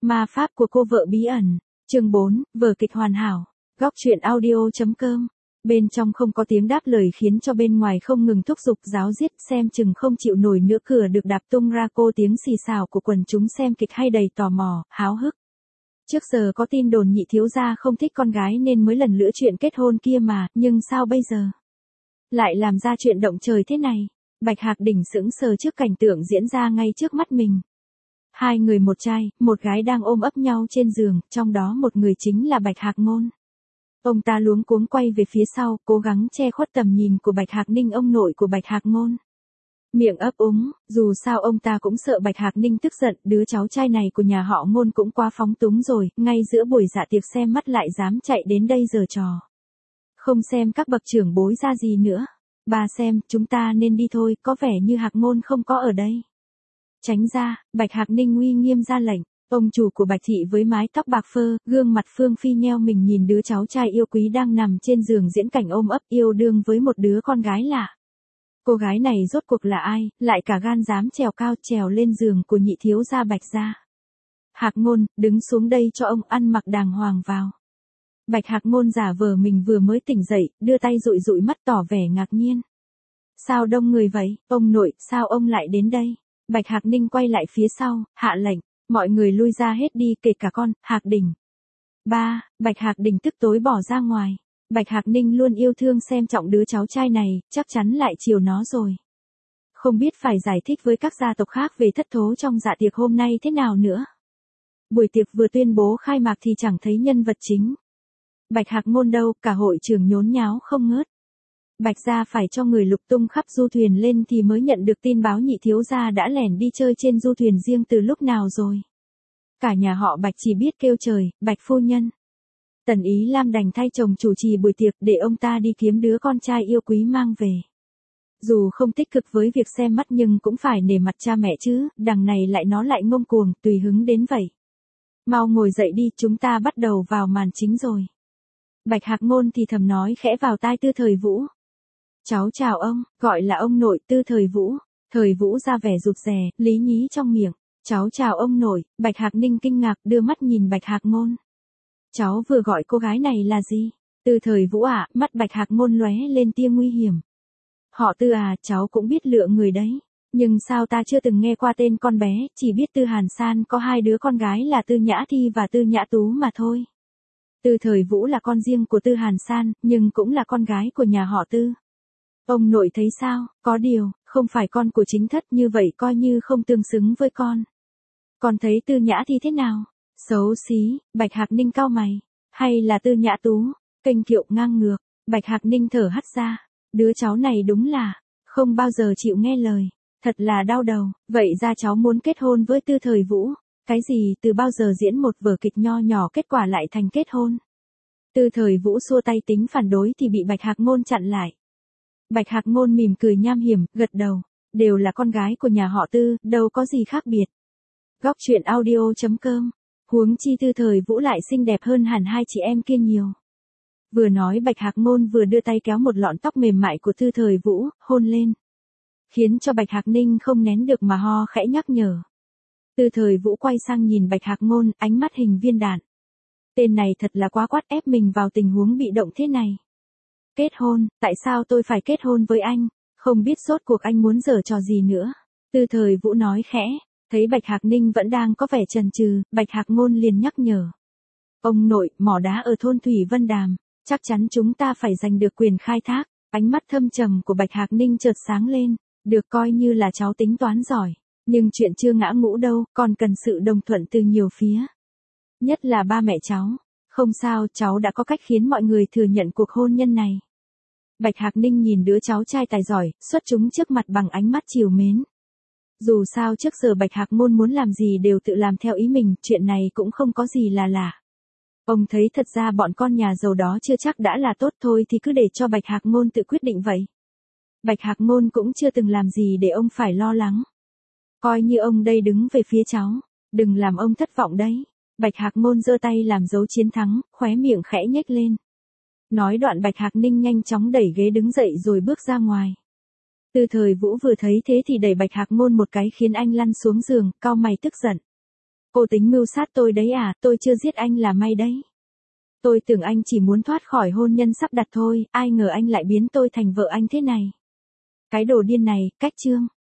Ma pháp của cô vợ bí ẩn. Chương 4, vở kịch hoàn hảo. Góc truyện audio.com. Bên trong không có tiếng đáp lời khiến cho bên ngoài không ngừng thúc giục ráo riết, xem chừng không chịu nổi nữa cửa được đạp tung ra, cô tiếng xì xào của quần chúng xem kịch hay đầy tò mò, háo hức. Trước giờ có tin đồn nhị thiếu gia không thích con gái nên mới lần lữa chuyện kết hôn kia mà, nhưng sao bây giờ lại làm ra chuyện động trời thế này? Bạch Hạc Đỉnh sững sờ trước cảnh tượng diễn ra ngay trước mắt mình. Hai người một trai, một gái đang ôm ấp nhau trên giường, trong đó một người chính là Bạch Hạc Ngôn. Ông ta luống cuống quay về phía sau, cố gắng che khuất tầm nhìn của Bạch Hạc Ninh, ông nội của Bạch Hạc Ngôn. Miệng ấp úng, dù sao ông ta cũng sợ Bạch Hạc Ninh tức giận, đứa cháu trai này của nhà họ Ngôn cũng quá phóng túng rồi, ngay giữa buổi dạ tiệc xem mắt lại dám chạy đến đây giở trò. Không xem các bậc trưởng bối ra gì nữa. Bà xem, chúng ta nên đi thôi, có vẻ như Hạc Ngôn không có ở đây. Tránh ra, Bạch Hạc Ninh uy nghiêm ra lệnh. Ông chủ của Bạch Thị với mái tóc bạc phơ, gương mặt phương phi nheo mình nhìn đứa cháu trai yêu quý đang nằm trên giường diễn cảnh ôm ấp yêu đương với một đứa con gái lạ. Cô gái này rốt cuộc là ai, lại cả gan dám trèo cao trèo lên giường của nhị thiếu gia Bạch gia. Hạc Ngôn, đứng xuống đây cho ông, ăn mặc đàng hoàng vào. Bạch Hạc Ngôn giả vờ mình vừa mới tỉnh dậy, đưa tay dụi dụi mắt tỏ vẻ ngạc nhiên. Sao đông người vậy, ông nội, sao ông lại đến đây? Bạch Hạc Ninh quay lại phía sau, hạ lệnh, mọi người lui ra hết đi, kể cả con, Hạc Đỉnh. Ba, Bạch Hạc Đỉnh tức tối bỏ ra ngoài. Bạch Hạc Ninh luôn yêu thương xem trọng đứa cháu trai này, chắc chắn lại chiều nó rồi. Không biết phải giải thích với các gia tộc khác về thất thố trong dạ tiệc hôm nay thế nào nữa. Buổi tiệc vừa tuyên bố khai mạc thì chẳng thấy nhân vật chính. Bạch Hạc Ngôn đâu, cả hội trường nhốn nháo không ngớt. Bạch gia phải cho người lục tung khắp du thuyền lên thì mới nhận được tin báo nhị thiếu gia đã lẻn đi chơi trên du thuyền riêng từ lúc nào rồi. Cả nhà họ Bạch chỉ biết kêu trời, Bạch phu nhân. Tần Ý Lam đành thay chồng chủ trì buổi tiệc để ông ta đi kiếm đứa con trai yêu quý mang về. Dù không tích cực với việc xem mắt nhưng cũng phải nể mặt cha mẹ chứ, đằng này nó lại ngông cuồng, tùy hứng đến vậy. Mau ngồi dậy đi, chúng ta bắt đầu vào màn chính rồi. Bạch Hạc Ngôn thì thầm nói khẽ vào tai Tư Thời Vũ. Cháu chào ông, gọi là ông nội, Tư Thời Vũ. Thời Vũ ra vẻ rụt rè, lý nhí trong miệng. Cháu chào ông nội. Bạch Hạc Ninh kinh ngạc đưa mắt nhìn Bạch Hạc Ngôn. Cháu vừa gọi cô gái này là gì? Tư Thời Vũ ạ, mắt Bạch Hạc Ngôn lóe lên tia nguy hiểm. Họ Tư à, cháu cũng biết lựa người đấy. Nhưng sao ta chưa từng nghe qua tên con bé, chỉ biết Tư Hàn San có hai đứa con gái là Tư Nhã Thi và Tư Nhã Tú mà thôi. Tư Thời Vũ là con riêng của Tư Hàn San, nhưng cũng là con gái của nhà họ Tư. Ông nội thấy sao, có điều, không phải con của chính thất, như vậy coi như không tương xứng với con. Con thấy Tư Nhã Thi thế nào? Xấu xí. Bạch Hạc Ninh cau mày. Hay là Tư Nhã Tú? Kênh kiệu ngang ngược. Bạch Hạc Ninh thở hắt ra. Đứa cháu này đúng là không bao giờ chịu nghe lời. Thật là đau đầu. Vậy ra cháu muốn kết hôn với Tư Thời Vũ. Cái gì, từ bao giờ diễn một vở kịch nho nhỏ kết quả lại thành kết hôn? Tư Thời Vũ xua tay tính phản đối thì bị Bạch Hạc Ngôn chặn lại. Bạch Hạc Ngôn mỉm cười nham hiểm, gật đầu. Đều là con gái của nhà họ Tư, đâu có gì khác biệt. Góc truyện audio.com. Huống chi Tư Thời Vũ lại xinh đẹp hơn hẳn hai chị em kia nhiều. Vừa nói Bạch Hạc Ngôn vừa đưa tay kéo một lọn tóc mềm mại của Tư Thời Vũ, hôn lên. Khiến cho Bạch Hạc Ninh không nén được mà ho khẽ nhắc nhở. Tư Thời Vũ quay sang nhìn Bạch Hạc Ngôn, ánh mắt hình viên đạn. Tên này thật là quá quát, ép mình vào tình huống bị động thế này. Kết hôn, tại sao tôi phải kết hôn với anh? Không biết rốt cuộc anh muốn giở trò gì nữa. Tư Thời Vũ nói khẽ, thấy Bạch Hạc Ninh vẫn đang có vẻ chần chừ, Bạch Hạc Ngôn liền nhắc nhở. Ông nội, mỏ đá ở thôn Thủy Vân Đàm, chắc chắn chúng ta phải giành được quyền khai thác. Ánh mắt thâm trầm của Bạch Hạc Ninh chợt sáng lên, được coi như là cháu tính toán giỏi. Nhưng chuyện chưa ngã ngũ đâu, còn cần sự đồng thuận từ nhiều phía. Nhất là ba mẹ cháu. Không sao, cháu đã có cách khiến mọi người thừa nhận cuộc hôn nhân này. Bạch Hạc Ninh nhìn đứa cháu trai tài giỏi, xuất chúng trước mặt bằng ánh mắt trìu mến. Dù sao trước giờ Bạch Hạc Ngôn muốn làm gì đều tự làm theo ý mình, chuyện này cũng không có gì là lạ. Ông thấy thật ra bọn con nhà giàu đó chưa chắc đã là tốt, thôi thì cứ để cho Bạch Hạc Ngôn tự quyết định vậy. Bạch Hạc Ngôn cũng chưa từng làm gì để ông phải lo lắng. Coi như ông đây đứng về phía cháu, đừng làm ông thất vọng đấy. Bạch Hạc Ngôn giơ tay làm dấu chiến thắng, khóe miệng khẽ nhếch lên. Nói đoạn Bạch Hạc Ninh nhanh chóng đẩy ghế đứng dậy rồi bước ra ngoài. Tư Thời Vũ vừa thấy thế thì đẩy Bạch Hạc Ngôn một cái khiến anh lăn xuống giường, cau mày tức giận. Cô tính mưu sát tôi đấy à, tôi chưa giết anh là may đấy. Tôi tưởng anh chỉ muốn thoát khỏi hôn nhân sắp đặt thôi, ai ngờ anh lại biến tôi thành vợ anh thế này. Cái đồ điên này, cách chương.